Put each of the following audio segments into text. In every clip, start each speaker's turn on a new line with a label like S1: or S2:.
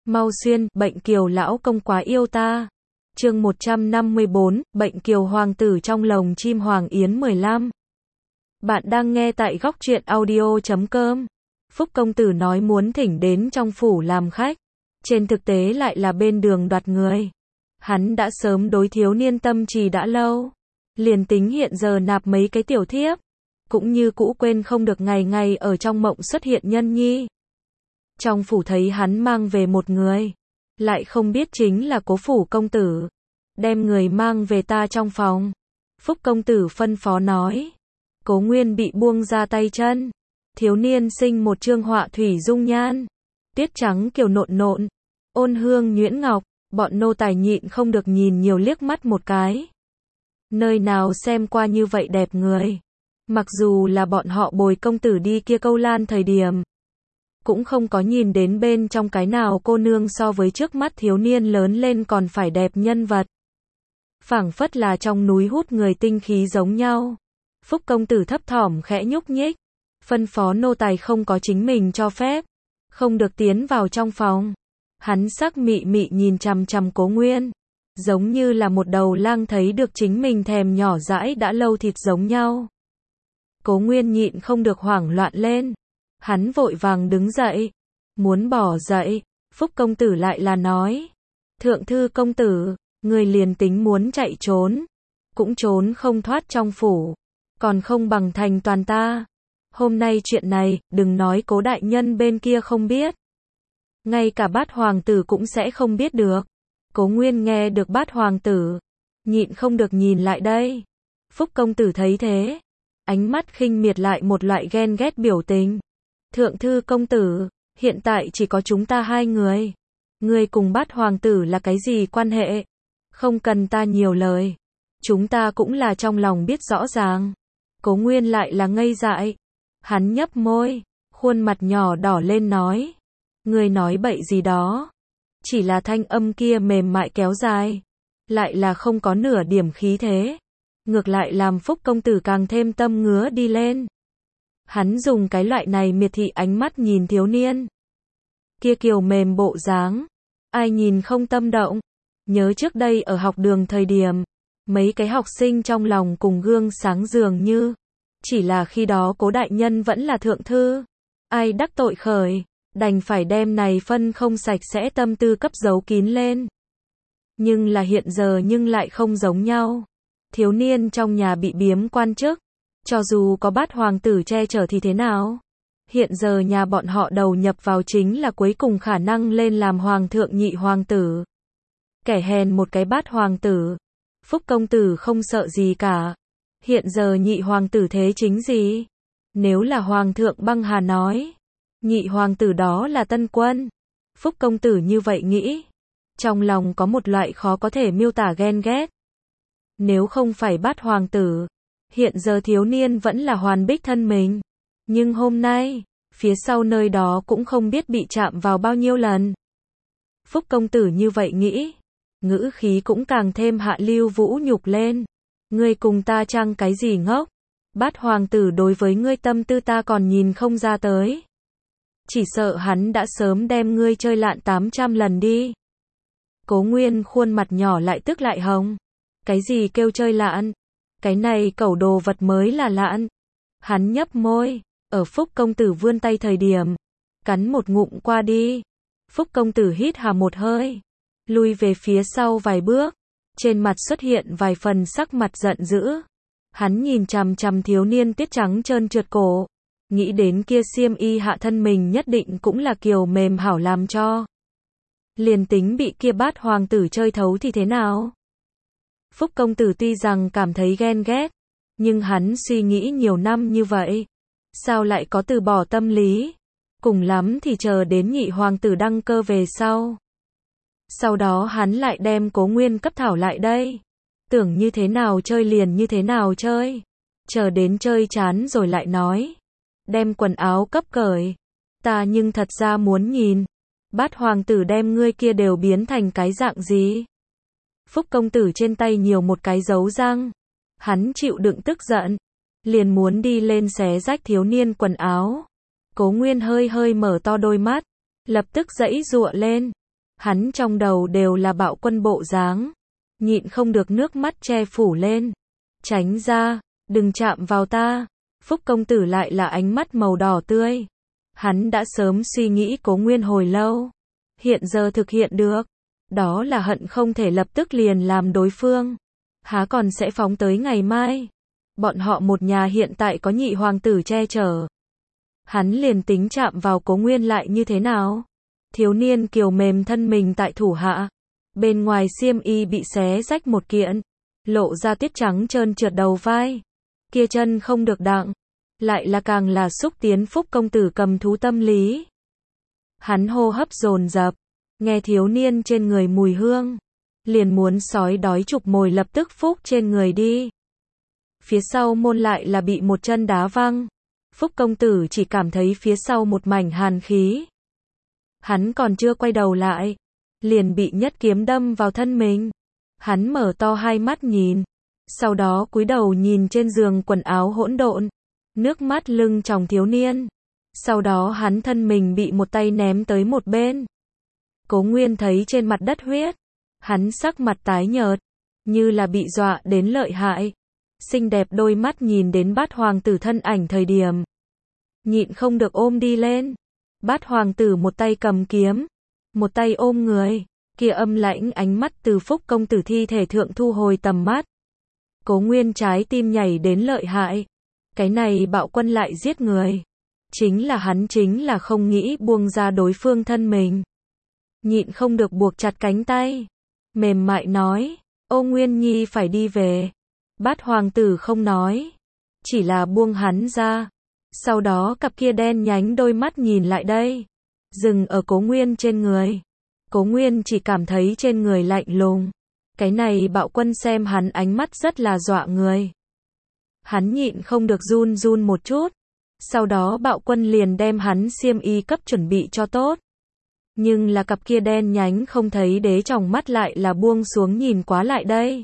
S1: Mau xuyên, bệnh kiều lão công quá yêu ta. Chương 154, bệnh kiều hoàng tử trong lồng chim Hoàng Yến 15. Bạn đang nghe tại góc truyện audio.com. Phúc công tử nói muốn thỉnh đến trong phủ làm khách, trên thực tế lại là bên đường đoạt người. Hắn đã sớm đối thiếu niên tâm trì đã lâu, liền tính hiện giờ nạp mấy cái tiểu thiếp, cũng như cũ quên không được ngày ngày ở trong mộng xuất hiện nhân nhi. Trong phủ thấy hắn mang về một người, lại không biết chính là Cố phủ công tử. Đem người mang về ta trong phòng. Phúc công tử phân phó nói. Cố Nguyên bị buông ra tay chân. Thiếu niên sinh một trương họa thủy dung nhan, tuyết trắng kiều nộn nộn, ôn hương nhuyễn ngọc, bọn nô tài nhịn không được nhìn nhiều liếc mắt một cái. Nơi nào xem qua như vậy đẹp người. Mặc dù là bọn họ bồi công tử đi kia câu lan thời điểm, cũng không có nhìn đến bên trong cái nào cô nương so với trước mắt thiếu niên lớn lên còn phải đẹp nhân vật. Phảng phất là trong núi hút người tinh khí giống nhau. Phúc công tử thấp thỏm khẽ nhúc nhích, phân phó nô tài không có chính mình cho phép, không được tiến vào trong phòng. Hắn sắc mị mị nhìn chằm chằm Cố Nguyên, giống như là một đầu lang thấy được chính mình thèm nhỏ dãi đã lâu thịt giống nhau. Cố Nguyên nhịn không được hoảng loạn lên. Hắn vội vàng đứng dậy, muốn bỏ dậy. Phúc công tử lại là nói, thượng thư công tử, người liền tính muốn chạy trốn, cũng trốn không thoát trong phủ, còn không bằng thành toàn ta. Hôm nay chuyện này, đừng nói Cố đại nhân bên kia không biết, ngay cả Bát hoàng tử cũng sẽ không biết được. Cố Nguyên nghe được Bát hoàng tử, nhịn không được nhìn lại đây. Phúc công tử thấy thế, ánh mắt khinh miệt lại một loại ghen ghét biểu tình. Thượng thư công tử, hiện tại chỉ có chúng ta hai người. Ngươi cùng Bát hoàng tử là cái gì quan hệ? Không cần ta nhiều lời. Chúng ta cũng là trong lòng biết rõ ràng. Cố Nguyên lại là ngây dại. Hắn nhấp môi, khuôn mặt nhỏ đỏ lên nói. Ngươi nói bậy gì đó? Chỉ là thanh âm kia mềm mại kéo dài, lại là không có nửa điểm khí thế. Ngược lại làm Phúc công tử càng thêm tâm ngứa đi lên. Hắn dùng cái loại này miệt thị ánh mắt nhìn thiếu niên. Kia kiều mềm bộ dáng, ai nhìn không tâm động. Nhớ trước đây ở học đường thời điểm, mấy cái học sinh trong lòng cùng gương sáng dường như. Chỉ là khi đó Cố đại nhân vẫn là thượng thư. Ai đắc tội khởi, đành phải đem này phân không sạch sẽ tâm tư cấp giấu kín lên. Nhưng là hiện giờ nhưng lại không giống nhau. Thiếu niên trong nhà bị biếm quan chức, cho dù có Bát hoàng tử che chở thì thế nào? Hiện giờ nhà bọn họ đầu nhập vào chính là cuối cùng khả năng lên làm hoàng thượng nhị hoàng tử. Kẻ hèn một cái Bát hoàng tử. Phúc công tử không sợ gì cả. Hiện giờ nhị hoàng tử thế chính gì? Nếu là hoàng thượng băng hà nói, nhị hoàng tử đó là tân quân. Phúc công tử như vậy nghĩ, trong lòng có một loại khó có thể miêu tả ghen ghét. Nếu không phải Bát hoàng tử, hiện giờ thiếu niên vẫn là hoàn bích thân mình. Nhưng hôm nay, phía sau nơi đó cũng không biết bị chạm vào bao nhiêu lần. Phúc công tử như vậy nghĩ, ngữ khí cũng càng thêm hạ lưu vũ nhục lên. Ngươi cùng ta chăng cái gì ngốc? Bát hoàng tử đối với ngươi tâm tư ta còn nhìn không ra tới. Chỉ sợ hắn đã sớm đem ngươi chơi lạn 800 lần đi. Cố Nguyên khuôn mặt nhỏ lại tức lại hồng. Cái gì kêu chơi lạn? Cái này cẩu đồ vật mới là lạn. Hắn nhấp môi, ở Phúc công tử vươn tay thời điểm, cắn một ngụm qua đi. Phúc công tử hít hà một hơi, lui về phía sau vài bước, trên mặt xuất hiện vài phần sắc mặt giận dữ. Hắn nhìn chằm chằm thiếu niên tiết trắng trơn trượt cổ, nghĩ đến kia xiêm y hạ thân mình nhất định cũng là kiều mềm hảo làm cho. Liền tính bị kia Bát hoàng tử chơi thấu thì thế nào? Phúc công tử tuy rằng cảm thấy ghen ghét, nhưng hắn suy nghĩ nhiều năm như vậy, sao lại có từ bỏ tâm lý? Cùng lắm thì chờ đến nhị hoàng tử đăng cơ về sau. Sau đó hắn lại đem Cố Nguyên cấp thảo lại đây. Tưởng như thế nào chơi liền như thế nào chơi. Chờ đến chơi chán rồi lại nói. Đem quần áo cấp cởi. Ta nhưng thật ra muốn nhìn. Bát hoàng tử đem ngươi kia đều biến thành cái dạng gì? Phúc công tử trên tay nhiều một cái dấu răng. Hắn chịu đựng tức giận, liền muốn đi lên xé rách thiếu niên quần áo. Cố Nguyên hơi hơi mở to đôi mắt, lập tức giãy giụa lên. Hắn trong đầu đều là Bạo Quân bộ dáng, nhịn không được nước mắt che phủ lên. Tránh ra, đừng chạm vào ta. Phúc công tử lại là ánh mắt màu đỏ tươi. Hắn đã sớm suy nghĩ Cố Nguyên hồi lâu, hiện giờ thực hiện được, đó là hận không thể lập tức liền làm đối phương, há còn sẽ phóng tới ngày mai. Bọn họ một nhà hiện tại có nhị hoàng tử che chở, hắn liền tính chạm vào Cố Nguyên lại như thế nào? Thiếu niên kiều mềm thân mình tại thủ hạ, bên ngoài xiêm y bị xé rách một kiện, lộ ra tuyết trắng trơn trượt đầu vai, kia chân không được đặng, lại là càng là xúc tiến Phúc công tử cầm thú tâm lý. Hắn hô hấp dồn dập, nghe thiếu niên trên người mùi hương, liền muốn sói đói chụp mồi lập tức Phúc trên người đi. Phía sau môn lại là bị một chân đá văng, Phúc công tử chỉ cảm thấy phía sau một mảnh hàn khí. Hắn còn chưa quay đầu lại, liền bị nhất kiếm đâm vào thân mình. Hắn mở to hai mắt nhìn, sau đó cúi đầu nhìn trên giường quần áo hỗn độn, nước mắt lưng tròng thiếu niên. Sau đó hắn thân mình bị một tay ném tới một bên. Cố Nguyên thấy trên mặt đất huyết, hắn sắc mặt tái nhợt, như là bị dọa đến lợi hại. Xinh đẹp đôi mắt nhìn đến Bát hoàng tử thân ảnh thời điểm, nhịn không được ôm đi lên. Bát hoàng tử một tay cầm kiếm, một tay ôm người, kia âm lãnh ánh mắt từ Phúc công tử thi thể thượng thu hồi tầm mắt. Cố Nguyên trái tim nhảy đến lợi hại. Cái này Bạo Quân lại giết người. Chính là không nghĩ buông ra đối phương thân mình. Nhịn không được buộc chặt cánh tay, mềm mại nói, Ô Nguyên Nhi phải đi về. Bát hoàng tử không nói, chỉ là buông hắn ra. Sau đó cặp kia đen nhánh đôi mắt nhìn lại đây, dừng ở Cố Nguyên trên người. Cố Nguyên chỉ cảm thấy trên người lạnh lùng. Cái này Bạo Quân xem hắn ánh mắt rất là dọa người. Hắn nhịn không được run run một chút. Sau đó Bạo Quân liền đem hắn xiêm y cấp chuẩn bị cho tốt. Nhưng là cặp kia đen nhánh không thấy đế tròng mắt lại là buông xuống nhìn quá lại đây.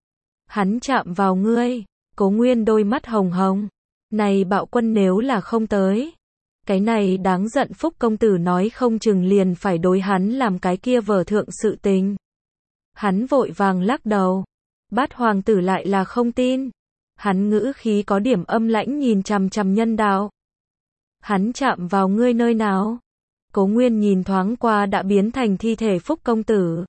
S1: Hắn chạm vào ngươi. Cố Nguyên đôi mắt hồng hồng. Này Bạo Quân nếu là không tới, cái này đáng giận Phúc công tử nói không chừng liền phải đối hắn làm cái kia vở thượng sự tình. Hắn vội vàng lắc đầu. Bát hoàng tử lại là không tin. Hắn ngữ khí có điểm âm lãnh nhìn chằm chằm nhân đạo. Hắn chạm vào ngươi nơi nào? Cố Nguyên nhìn thoáng qua đã biến thành thi thể Phúc công tử,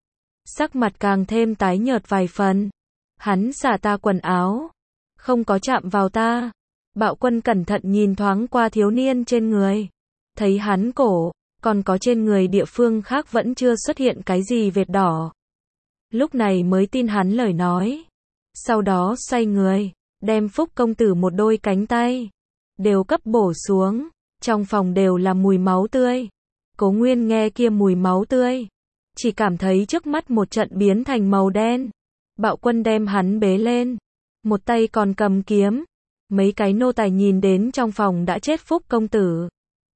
S1: sắc mặt càng thêm tái nhợt vài phần. Hắn xả ta quần áo, không có chạm vào ta. Bạo Quân cẩn thận nhìn thoáng qua thiếu niên trên người, thấy hắn cổ, còn có trên người địa phương khác vẫn chưa xuất hiện cái gì vệt đỏ. Lúc này mới tin hắn lời nói. Sau đó xoay người, đem Phúc công tử một đôi cánh tay đều cấp bổ xuống. Trong phòng đều là mùi máu tươi. Cố Nguyên nghe kia mùi máu tươi, chỉ cảm thấy trước mắt một trận biến thành màu đen. Bạo Quân đem hắn bế lên, một tay còn cầm kiếm. Mấy cái nô tài nhìn đến trong phòng đã chết Phúc công tử,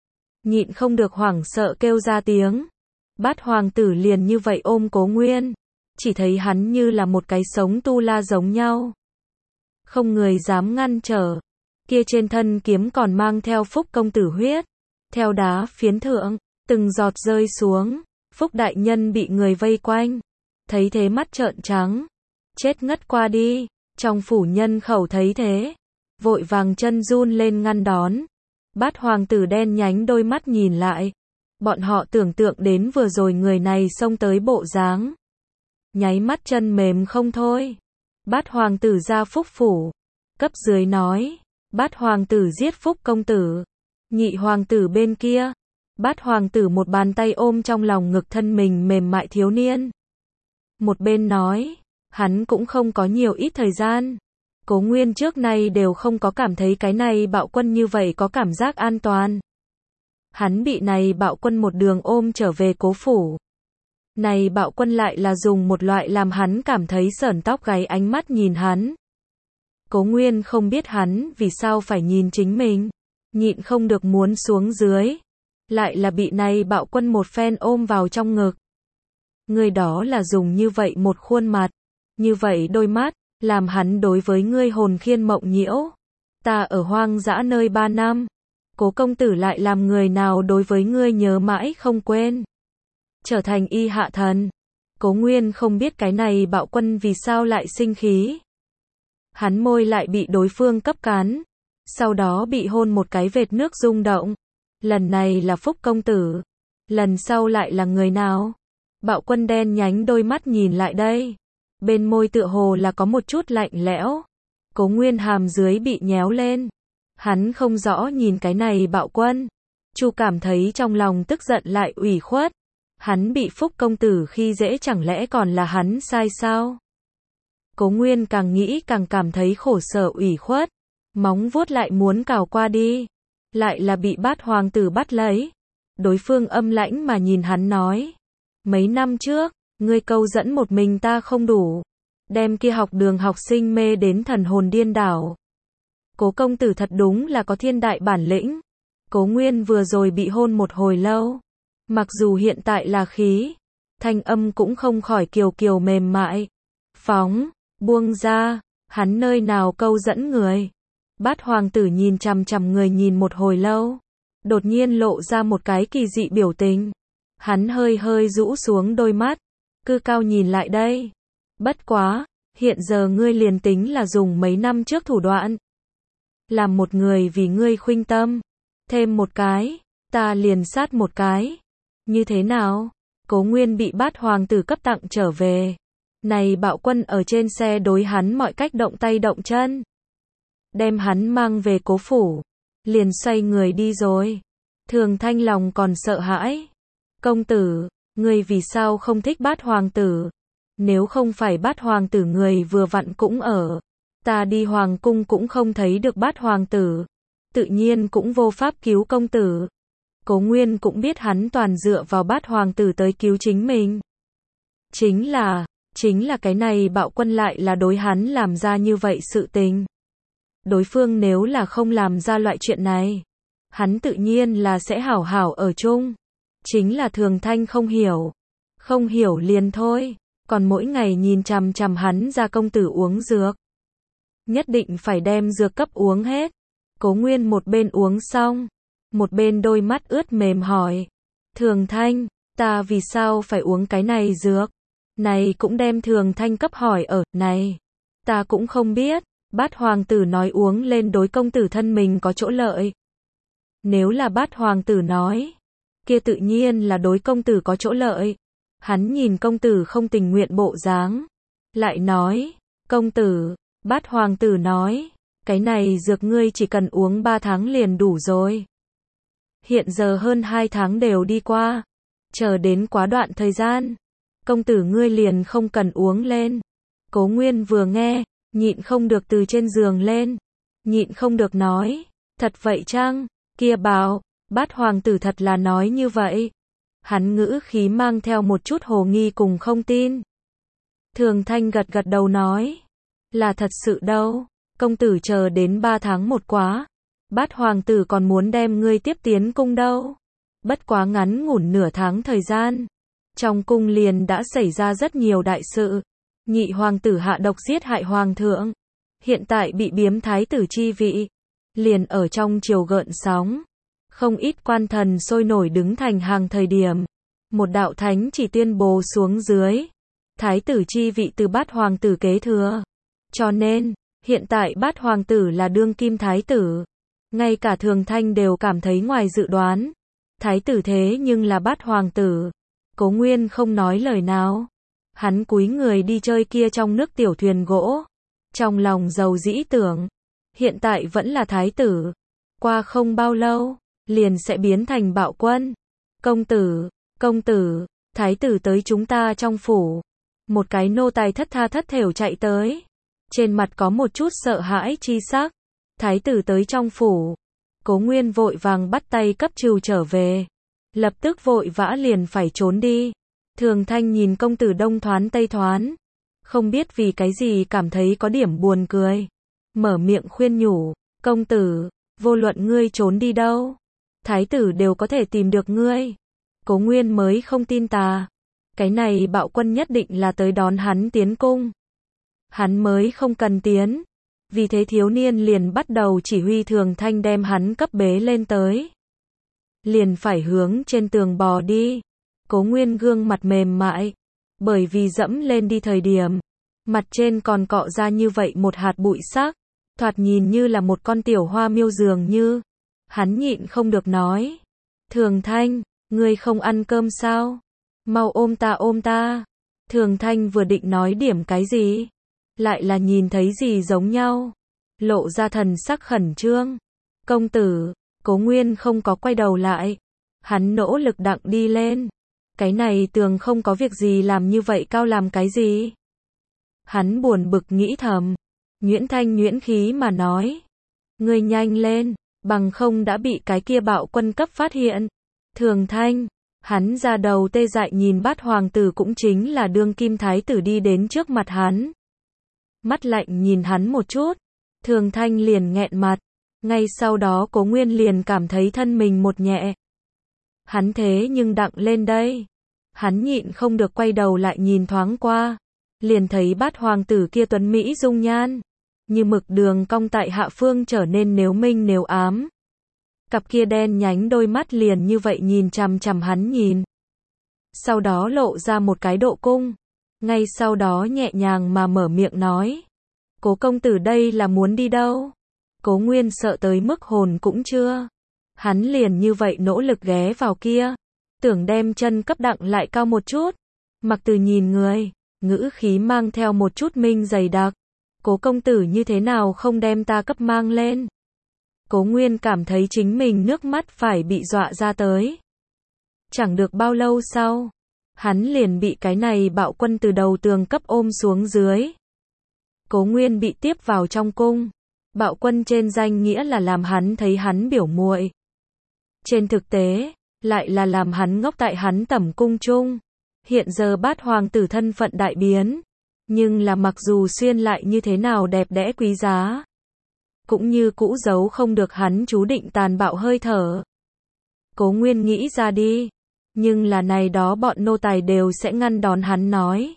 S1: nhịn không được hoảng sợ kêu ra tiếng. Bát hoàng tử liền như vậy ôm Cố Nguyên, chỉ thấy hắn như là một cái sống tu la giống nhau, không người dám ngăn trở. Kia trên thân kiếm còn mang theo Phúc công tử huyết, theo đá phiến thượng, từng giọt rơi xuống. Phúc đại nhân bị người vây quanh, thấy thế mắt trợn trắng, chết ngất qua đi. Trong phủ nhân khẩu thấy thế, vội vàng chân run lên ngăn đón. Bát hoàng tử đen nhánh đôi mắt nhìn lại, bọn họ tưởng tượng đến vừa rồi người này xông tới bộ dáng, nháy mắt chân mềm không thôi. Bát hoàng tử ra Phúc phủ, cấp dưới nói, Bát hoàng tử giết Phúc công tử. Nhị hoàng tử bên kia, Bát hoàng tử một bàn tay ôm trong lòng ngực thân mình mềm mại thiếu niên, một bên nói, hắn cũng không có nhiều ít thời gian. Cố Nguyên trước nay đều không có cảm thấy cái này Bạo Quân như vậy có cảm giác an toàn. Hắn bị này Bạo Quân một đường ôm trở về cố phủ. Này Bạo Quân lại là dùng một loại làm hắn cảm thấy sởn tóc gáy ánh mắt nhìn hắn. Cố Nguyên không biết hắn vì sao phải nhìn chính mình, nhịn không được muốn xuống dưới, lại là bị này Bạo Quân một phen ôm vào trong ngực. Người đó là dùng như vậy một khuôn mặt, như vậy đôi mắt, làm hắn đối với ngươi hồn khiên mộng nhiễu. Ta ở hoang dã nơi 3 năm, Cố công tử lại làm người nào đối với ngươi nhớ mãi không quên. trở thành y hạ thần. Cố Nguyên không biết cái này Bạo Quân vì sao lại sinh khí. Hắn môi lại bị đối phương cấp cắn, sau đó bị hôn một cái vệt nước rung động. Lần này là Phúc công tử, lần sau lại là người nào? Bạo Quân đen nhánh đôi mắt nhìn lại đây, bên môi tựa hồ là có một chút lạnh lẽo. Cố Nguyên hàm dưới bị nhéo lên, hắn không rõ nhìn cái này Bạo Quân. Chu cảm thấy trong lòng tức giận lại ủy khuất. Hắn bị Phúc công tử khi dễ chẳng lẽ còn là hắn sai sao? Cố Nguyên càng nghĩ càng cảm thấy khổ sở ủy khuất, móng vuốt lại muốn cào qua đi, lại là bị Bát hoàng tử bắt lấy. Đối phương âm lãnh mà nhìn hắn nói, mấy năm trước, ngươi câu dẫn một mình ta không đủ, đem kia học đường học sinh mê đến thần hồn điên đảo. Cố công tử thật đúng là có thiên đại bản lĩnh. Cố Nguyên vừa rồi bị hôn một hồi lâu, mặc dù hiện tại là khí, thanh âm cũng không khỏi kiều kiều mềm mại. Phóng, buông ra, hắn nơi nào câu dẫn người. Bát hoàng tử nhìn chằm chằm người nhìn một hồi lâu, đột nhiên lộ ra một cái kỳ dị biểu tình. Hắn hơi hơi rũ xuống đôi mắt, cư cao nhìn lại đây. Bất quá, hiện giờ ngươi liền tính là dùng mấy năm trước thủ đoạn, làm một người vì ngươi khuynh tâm, thêm một cái, ta liền sát một cái. Như thế nào? Cố Nguyên bị Bát hoàng tử cấp tặng trở về. Này Bạo Quân ở trên xe đối hắn mọi cách động tay động chân, đem hắn mang về cố phủ, liền xoay người đi rồi. Thường Thanh lòng còn sợ hãi. Công tử, ngươi vì sao không thích Bát hoàng tử? Nếu không phải Bát hoàng tử người vừa vặn cũng ở, ta đi hoàng cung cũng không thấy được Bát hoàng tử, tự nhiên cũng vô pháp cứu công tử. Cố Nguyên cũng biết hắn toàn dựa vào Bát hoàng tử tới cứu chính mình. Chính là cái này Bạo Quân lại là đối hắn làm ra như vậy sự tình. Đối phương nếu là không làm ra loại chuyện này, hắn tự nhiên là sẽ hảo hảo ở chung. Chính là Thường Thanh không hiểu liền thôi, còn mỗi ngày nhìn chằm chằm hắn ra công tử uống dược. Nhất định phải đem dược cấp uống hết. Cố Nguyên một bên uống xong, một bên đôi mắt ướt mềm hỏi, Thường Thanh, ta vì sao phải uống cái này dược? Này cũng đem Thường Thanh cấp hỏi ở, này, ta cũng không biết. Bát hoàng tử nói uống lên đối công tử thân mình có chỗ lợi. Nếu là Bát hoàng tử nói, kia tự nhiên là đối công tử có chỗ lợi. Hắn nhìn công tử không tình nguyện bộ dáng, lại nói, công tử, Bát hoàng tử nói, cái này dược ngươi chỉ cần uống 3 tháng liền đủ rồi. Hiện giờ hơn 2 tháng đều đi qua, chờ đến quá đoạn thời gian, công tử ngươi liền không cần uống lên. Cố Nguyên vừa nghe, nhịn không được từ trên giường lên, nhịn không được nói, thật vậy chăng? Kia bảo, Bát hoàng tử thật là nói như vậy. Hắn ngữ khí mang theo một chút hồ nghi cùng không tin. Thường Thanh gật gật đầu nói, là thật sự đâu, công tử chờ đến 3 tháng một quá, Bát hoàng tử còn muốn đem ngươi tiếp tiến cung đâu. Bất quá ngắn ngủn nửa tháng thời gian, trong cung liền đã xảy ra rất nhiều đại sự. Nhị hoàng tử hạ độc giết hại hoàng thượng, hiện tại bị biếm thái tử chi vị, liền ở trong triều gợn sóng. Không ít quan thần sôi nổi đứng thành hàng thời điểm, một đạo thánh chỉ tuyên bố xuống dưới, thái tử chi vị từ Bát hoàng tử kế thừa. Cho nên, hiện tại Bát hoàng tử là đương kim thái tử. Ngay cả Thường Thanh đều cảm thấy ngoài dự đoán. Thái tử thế nhưng là Bát hoàng tử. Cố Nguyên không nói lời nào. Hắn cúi người đi chơi kia trong nước tiểu thuyền gỗ. Trong lòng giàu dĩ tưởng, hiện tại vẫn là thái tử. Qua không bao lâu, liền sẽ biến thành Bạo Quân. Công tử, thái tử tới chúng ta trong phủ. Một cái nô tài thất tha thất thểu chạy tới. Trên mặt có một chút sợ hãi chi sắc. Thái tử tới trong phủ. Cố Nguyên vội vàng bắt tay cấp trừ trở về. Lập tức vội vã liền phải trốn đi. Thường Thanh nhìn công tử đông thoán tây thoán, không biết vì cái gì cảm thấy có điểm buồn cười. Mở miệng khuyên nhủ, công tử, vô luận ngươi trốn đi đâu, thái tử đều có thể tìm được ngươi. Cố Nguyên mới không tin tà. Cái này Bạo Quân nhất định là tới đón hắn tiến cung. Hắn mới không cần tiến. Vì thế thiếu niên liền bắt đầu chỉ huy Thường Thanh đem hắn cấp bế lên tới. Liền phải hướng trên tường bò đi. Cố Nguyên gương mặt mềm mại, bởi vì dẫm lên đi thời điểm, mặt trên còn cọ ra như vậy một hạt bụi xác, thoạt nhìn như là một con tiểu hoa miêu dường như. Hắn nhịn không được nói. Thường Thanh, ngươi không ăn cơm sao? Mau ôm ta ôm ta. Thường Thanh vừa định nói điểm cái gì, lại là nhìn thấy gì giống nhau, lộ ra thần sắc khẩn trương. Công tử, Cố Nguyên không có quay đầu lại. Hắn nỗ lực đặng đi lên. Cái này tường không có việc gì làm như vậy cao làm cái gì? Hắn buồn bực nghĩ thầm. Nguyễn Thanh nhuyễn khí mà nói. Ngươi nhanh lên, bằng không đã bị cái kia bạo quân cấp phát hiện. Thường Thanh, hắn ra đầu tê dại nhìn Bát hoàng tử cũng chính là đương kim thái tử đi đến trước mặt hắn. Mắt lạnh nhìn hắn một chút, Thường Thanh liền nghẹn mặt, ngay sau đó Cố Nguyên liền cảm thấy thân mình một nhẹ. Hắn thế nhưng đặng lên đây. Hắn nhịn không được quay đầu lại nhìn thoáng qua, liền thấy Bát hoàng tử kia tuấn mỹ dung nhan, như mực đường cong tại hạ phương trở nên nếu minh nếu ám. Cặp kia đen nhánh đôi mắt liền như vậy nhìn chằm chằm hắn nhìn. Sau đó lộ ra một cái độ cung, ngay sau đó nhẹ nhàng mà mở miệng nói. Cố công tử đây là muốn đi đâu? Cố Nguyên sợ tới mức hồn cũng chưa. Hắn liền như vậy nỗ lực ghé vào kia, tưởng đem chân cấp đặng lại cao một chút. Mặc Từ nhìn người, ngữ khí mang theo một chút minh dày đặc. Cố công tử như thế nào không đem ta cấp mang lên? Cố Nguyên cảm thấy chính mình nước mắt phải bị dọa ra tới. Chẳng được bao lâu sau, hắn liền bị cái này bạo quân từ đầu tường cấp ôm xuống dưới. Cố Nguyên bị tiếp vào trong cung. Bạo quân trên danh nghĩa là làm hắn thấy hắn biểu muội. Trên thực tế, lại là làm hắn ngốc tại hắn tẩm cung chung. Hiện giờ Bát hoàng tử thân phận đại biến. Nhưng là mặc dù xuyên lại như thế nào đẹp đẽ quý giá, cũng như cũ giấu không được hắn chú định tàn bạo hơi thở. Cố Nguyên nghĩ ra đi, nhưng là này đó bọn nô tài đều sẽ ngăn đón hắn nói.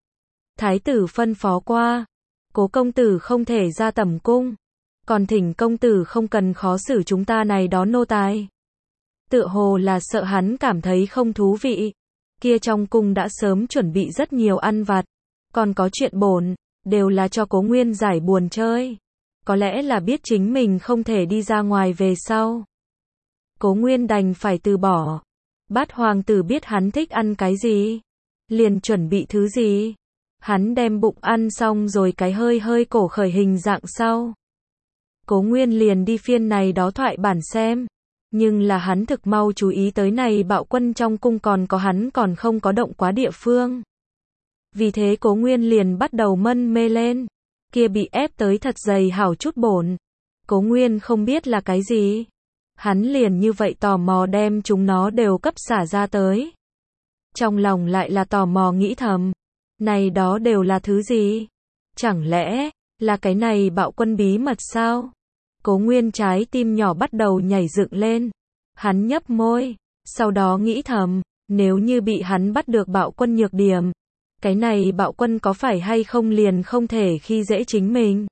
S1: Thái tử phân phó qua, Cố công tử không thể ra tẩm cung, còn thỉnh công tử không cần khó xử chúng ta này đó nô tài. Tựa hồ là sợ hắn cảm thấy không thú vị, kia trong cung đã sớm chuẩn bị rất nhiều ăn vặt, còn có chuyện bổn, đều là cho Cố Nguyên giải buồn chơi. Có lẽ là biết chính mình không thể đi ra ngoài về sau, Cố Nguyên đành phải từ bỏ. Bát hoàng tử biết hắn thích ăn cái gì, liền chuẩn bị thứ gì. Hắn đem bụng ăn xong rồi cái hơi hơi cổ khởi hình dạng sau, Cố Nguyên liền đi phiên này đó thoại bản xem. Nhưng là hắn thực mau chú ý tới này bạo quân trong cung còn có hắn còn không có động quá địa phương. Vì thế Cố Nguyên liền bắt đầu mân mê lên. Kia bị ép tới thật dày hảo chút bổn. Cố Nguyên không biết là cái gì. Hắn liền như vậy tò mò đem chúng nó đều cấp xả ra tới. Trong lòng lại là tò mò nghĩ thầm. Này đó đều là thứ gì? Chẳng lẽ là cái này bạo quân bí mật sao? Cố Nguyên trái tim nhỏ bắt đầu nhảy dựng lên. Hắn nhấp môi, sau đó nghĩ thầm, nếu như bị hắn bắt được bạo quân nhược điểm, cái này bạo quân có phải hay không liền không thể khi dễ chính mình.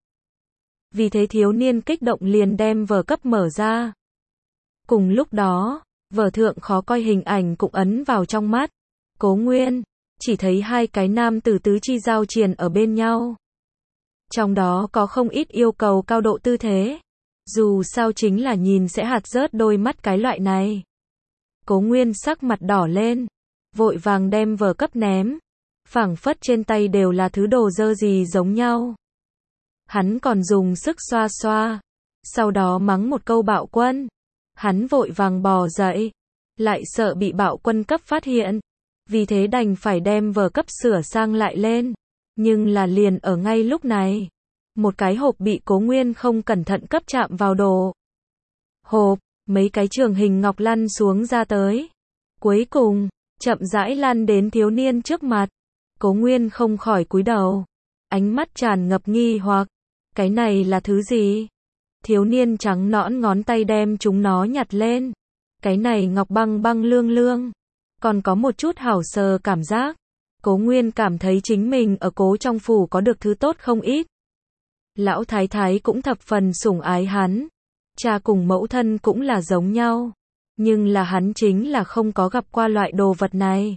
S1: Vì thế thiếu niên kích động liền đem vở cấp mở ra. Cùng lúc đó, vở thượng khó coi hình ảnh cũng ấn vào trong mắt. Cố Nguyên chỉ thấy hai cái nam tử tứ chi giao triền ở bên nhau. Trong đó có không ít yêu cầu cao độ tư thế. Dù sao chính là nhìn sẽ hạt rớt đôi mắt cái loại này. Cố Nguyên sắc mặt đỏ lên, vội vàng đem vở cấp ném. Phảng phất trên tay đều là thứ đồ dơ gì giống nhau. Hắn còn dùng sức xoa xoa, sau đó mắng một câu bạo quân. Hắn vội vàng bò dậy, lại sợ bị bạo quân cấp phát hiện, vì thế đành phải đem vở cấp sửa sang lại lên. Nhưng là liền ở ngay lúc này, một cái hộp bị Cố Nguyên không cẩn thận cấp chạm vào đồ. Hộp, mấy cái trường hình ngọc lăn xuống ra tới. Cuối cùng, chậm rãi lăn đến thiếu niên trước mặt. Cố Nguyên không khỏi cúi đầu, ánh mắt tràn ngập nghi hoặc. Cái này là thứ gì? Thiếu niên trắng nõn ngón tay đem chúng nó nhặt lên. Cái này ngọc băng băng lương lương, còn có một chút hảo sờ cảm giác. Cố Nguyên cảm thấy chính mình ở Cố trong phủ có được thứ tốt không ít. Lão thái thái cũng thập phần sủng ái hắn. Cha cùng mẫu thân cũng là giống nhau. nhưng là hắn chính là không có gặp qua loại đồ vật này.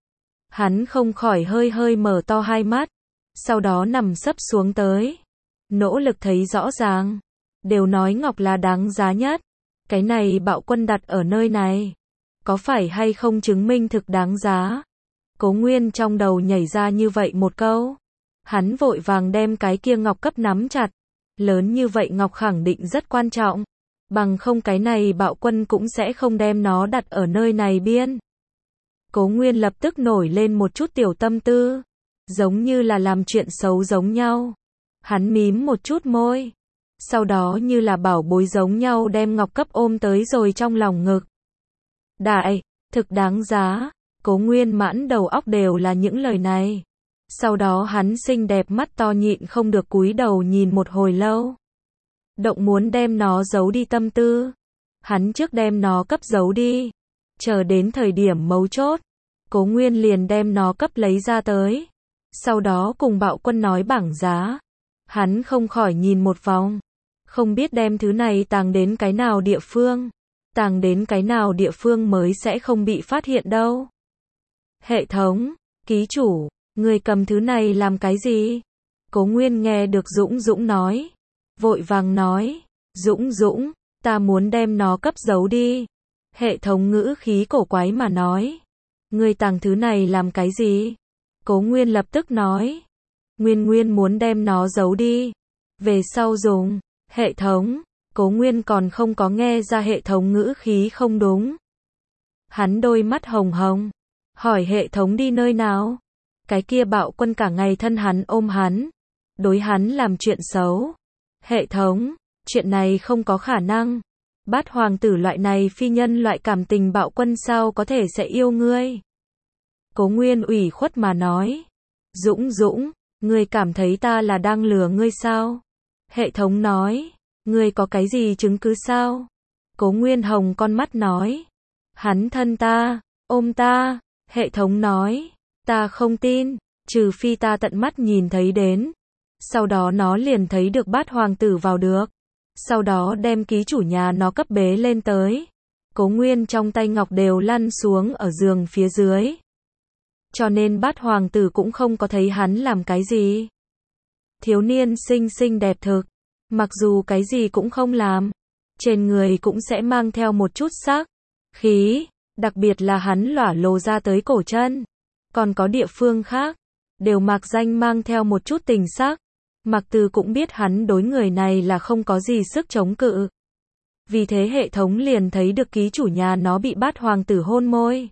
S1: Hắn không khỏi hơi hơi mở to hai mắt, sau đó nằm sấp xuống tới, nỗ lực thấy rõ ràng. Đều nói ngọc là đáng giá nhất, cái này Bạo Quân đặt ở nơi này, có phải hay không chứng minh thực đáng giá? Cố Nguyên trong đầu nhảy ra như vậy một câu. Hắn vội vàng đem cái kia ngọc cấp nắm chặt. Lớn như vậy ngọc khẳng định rất quan trọng. Bằng không cái này Bạo Quân cũng sẽ không đem nó đặt ở nơi này biên. Cố Nguyên lập tức nổi lên một chút tiểu tâm tư. Giống như là làm chuyện xấu giống nhau. Hắn mím một chút môi. Sau đó như là bảo bối giống nhau đem ngọc cấp ôm tới rồi trong lòng ngực. Đại, thực đáng giá. Cố Nguyên mãn đầu óc đều là những lời này. Sau đó hắn xinh đẹp mắt to nhịn không được cúi đầu nhìn một hồi lâu. Động muốn đem nó giấu đi tâm tư. Hắn trước đem nó cấp giấu đi. Chờ đến thời điểm mấu chốt, Cố Nguyên liền đem nó cấp lấy ra tới. Sau đó cùng Bạo Quân nói bảng giá. Hắn không khỏi nhìn một vòng. Không biết đem thứ này tàng đến cái nào địa phương. Tàng đến cái nào địa phương mới sẽ không bị phát hiện đâu. Hệ thống, ký chủ, người cầm thứ này làm cái gì? Cố Nguyên nghe được Dũng Dũng nói. Vội vàng nói, Dũng Dũng, ta muốn đem nó cấp giấu đi. Hệ thống ngữ khí cổ quái mà nói. Người tàng thứ này làm cái gì? Cố Nguyên lập tức nói. Nguyên muốn đem nó giấu đi. Về sau dùng. Hệ thống, Cố Nguyên còn không có nghe ra hệ thống ngữ khí không đúng. Hắn đôi mắt hồng hồng. Hỏi hệ thống đi nơi nào? Cái kia Bạo Quân cả ngày thân hắn ôm hắn. Đối hắn làm chuyện xấu. Hệ thống, chuyện này không có khả năng. Bát hoàng tử loại này phi nhân loại cảm tình Bạo Quân sao có thể sẽ yêu ngươi? Cố Nguyên ủy khuất mà nói. Dũng Dũng, ngươi cảm thấy ta là đang lừa ngươi sao? Hệ thống nói. Ngươi có cái gì chứng cứ sao? Cố Nguyên hồng con mắt nói. Hắn thân ta, ôm ta. Hệ thống nói. Ta không tin, trừ phi ta tận mắt nhìn thấy đến. Sau đó nó liền thấy được Bát hoàng tử vào được. Sau đó đem ký chủ nhà nó cấp bế lên tới. Cố Nguyên trong tay ngọc đều lăn xuống ở giường phía dưới. Cho nên Bát hoàng tử cũng không có thấy hắn làm cái gì. Thiếu niên xinh xinh đẹp thực. Mặc dù cái gì cũng không làm. Trên người cũng sẽ mang theo một chút sắc khí. Đặc biệt là hắn lỏa lồ ra tới cổ chân. Còn có địa phương khác. Đều mạc danh mang theo một chút tình sắc. Mạc Từ cũng biết hắn đối người này là không có gì sức chống cự. Vì thế hệ thống liền thấy được ký chủ nhà nó bị Bát hoàng tử hôn môi.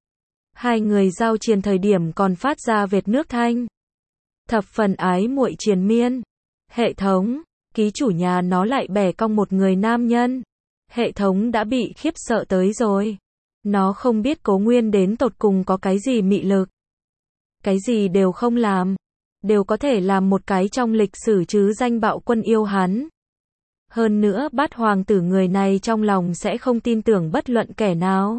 S1: Hai người giao triền thời điểm còn phát ra vệt nước thanh. Thập phần ái muội triền miên. Hệ thống, ký chủ nhà nó lại bẻ cong một người nam nhân. Hệ thống đã bị khiếp sợ tới rồi. Nó không biết Cố Nguyên đến tột cùng có cái gì mị lực. Cái gì đều không làm. Đều có thể làm một cái trong lịch sử chứ danh Bạo Quân yêu hắn. Hơn nữa Bát hoàng tử người này trong lòng sẽ không tin tưởng bất luận kẻ nào.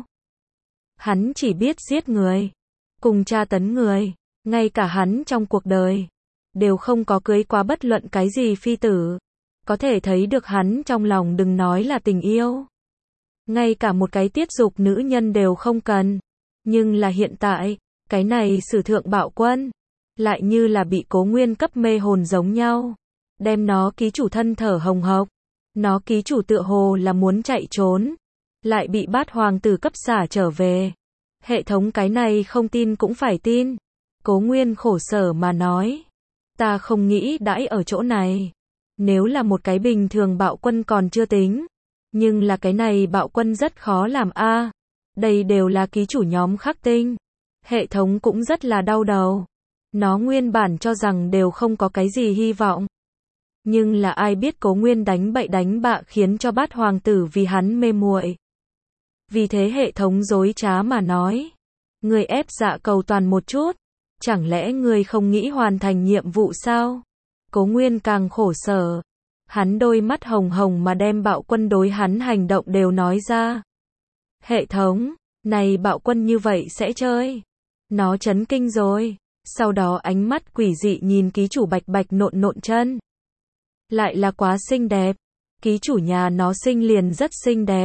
S1: Hắn chỉ biết giết người. Cùng tra tấn người. Ngay cả hắn trong cuộc đời. Đều không có cưới qua bất luận cái gì phi tử. Có thể thấy được hắn trong lòng đừng nói là tình yêu. Ngay cả một cái tiết dục nữ nhân đều không cần. Nhưng là hiện tại, cái này sử thượng Bạo Quân. Lại như là bị Cố Nguyên cấp mê hồn giống nhau. Đem nó ký chủ thân thở hồng hộc. Nó ký chủ tựa hồ là muốn chạy trốn. Lại bị Bát hoàng tử cấp xả trở về. Hệ thống cái này không tin cũng phải tin. Cố Nguyên khổ sở mà nói. Ta không nghĩ đãi ở chỗ này. Nếu là một cái bình thường Bạo Quân còn chưa tính. Nhưng là cái này Bạo Quân rất khó làm a. Đây đều là ký chủ nhóm khắc tinh. Hệ thống cũng rất là đau đầu. Nó nguyên bản cho rằng đều không có cái gì hy vọng. Nhưng là ai biết Cố Nguyên đánh bậy đánh bạ khiến cho Bát hoàng tử vì hắn mê muội. Vì thế hệ thống dối trá mà nói. Người ép dạ cầu toàn một chút. Chẳng lẽ người không nghĩ hoàn thành nhiệm vụ sao? Cố Nguyên càng khổ sở. Hắn đôi mắt hồng hồng mà đem Bạo Quân đối hắn hành động đều nói ra. Hệ thống, này Bạo Quân như vậy sẽ chơi. Nó chấn kinh rồi. Sau đó ánh mắt quỷ dị nhìn ký chủ bạch bạch nộn nộn chân. Lại là quá xinh đẹp. Ký chủ nhà nó sinh liền rất xinh đẹp.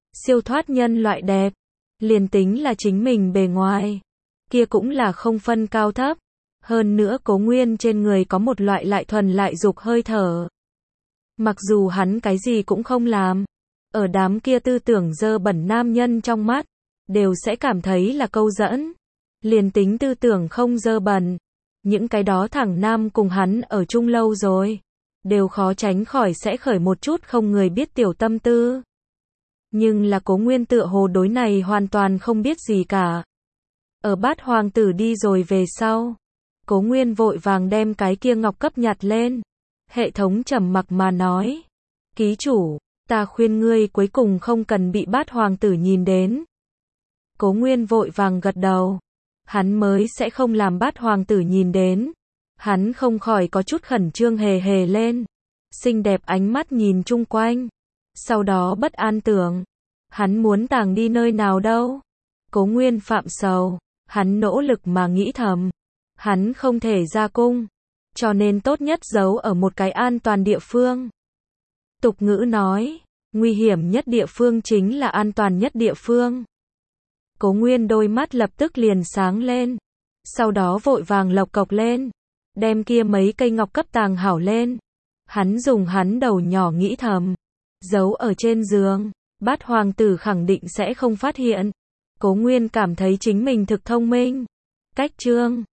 S1: siêu thoát nhân loại đẹp. Liền tính là chính mình bề ngoài, kia cũng là không phân cao thấp. Hơn nữa Cố Nguyên trên người có một loại lại thuần lại dục hơi thở. Mặc dù hắn cái gì cũng không làm, ở đám kia tư tưởng dơ bẩn nam nhân trong mắt, đều sẽ cảm thấy là câu dẫn. Liền tính tư tưởng không dơ bẩn, những cái đó thẳng nam cùng hắn ở chung lâu rồi, đều khó tránh khỏi sẽ khởi một chút không người biết tiểu tâm tư. Nhưng là Cố Nguyên tựa hồ đối này hoàn toàn không biết gì cả. Ở Bát hoàng tử đi rồi về sau, Cố Nguyên vội vàng đem cái kia ngọc cấp nhặt lên. Hệ thống trầm mặc mà nói, ký chủ, ta khuyên ngươi cuối cùng không cần bị Bát hoàng tử nhìn đến. Cố Nguyên vội vàng gật đầu. Hắn mới sẽ không làm Bát hoàng tử nhìn đến. Hắn không khỏi có chút khẩn trương hề hề lên. Xinh đẹp ánh mắt nhìn chung quanh. Sau đó bất an tưởng, hắn muốn tàng đi nơi nào đâu. Cố Nguyên phạm sầu, hắn nỗ lực mà nghĩ thầm. Hắn không thể ra cung, cho nên tốt nhất giấu ở một cái an toàn địa phương. Tục ngữ nói, nguy hiểm nhất địa phương chính là an toàn nhất địa phương. Cố Nguyên đôi mắt lập tức liền sáng lên. Sau đó vội vàng lộc cộc lên, đem kia mấy cây ngọc cấp tàng hảo lên. Hắn dùng hắn đầu nhỏ nghĩ thầm, giấu ở trên giường, Bát hoàng tử khẳng định sẽ không phát hiện. Cố Nguyên cảm thấy chính mình thực thông minh. Cách chương